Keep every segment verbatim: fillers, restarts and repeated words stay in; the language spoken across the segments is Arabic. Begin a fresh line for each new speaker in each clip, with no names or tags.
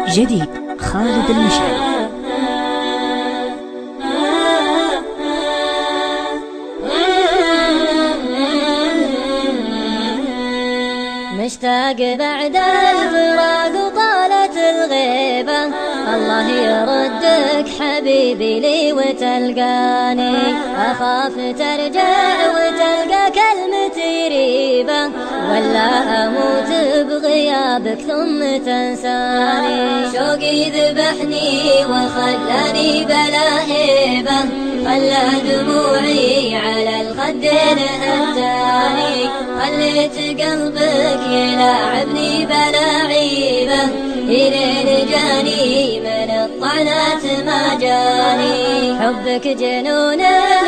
جديد خالد المشعل.
مشتاق بعد الفراق وطالت الغيبة، الله يردك حبيبي لي وتلقاني، أخاف ترجع وتلقى كلمتي ريبة، ولا أموت بغيابك ثم تنساني. شوقي ذبحني وخلاني بلا هيبة، خلى دموعي على الخدين هتاني، خليت قلبك يلاعبني بلا عيبة، إلين جاني من الطعنات ما جاني. حبك جنون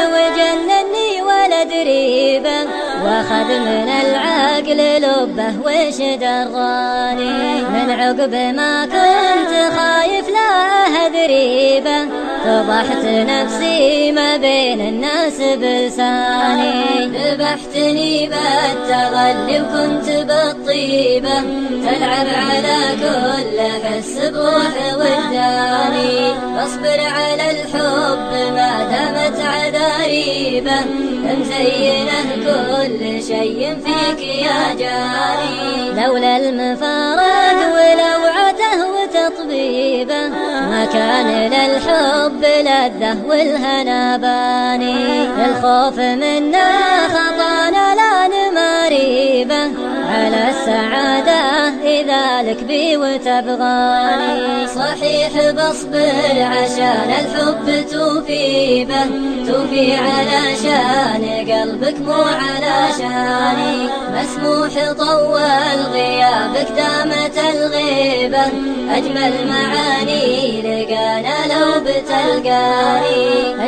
وجنني ولا دريبة، واخذ من العقل لبه وش دراني. من عقب ما كنت خايف لا هذريبة، فضحت نفسي ما بين الناس بلساني. ذبحتني بالتغلي وكنت بالطيبة، تلعب على كل حس بروح وجداني. اصبر على الحب ما دامت عذاريبة، مزينه كل شيء فيك يا جاني. لولا المفارق ولوعته وتطبيبه، ما كان للحب لذة والهنا باني. الخوف منا خطانا لا نماريبه، على السعادة إذا لك بي وتبغاني. صحيح بصبر عشان الحب توفي به، توفي علشان قلبك مو علشاني. مسموح طول غيابك دامت الغيبة، أجمل معاني لقانا لو بتلقاني.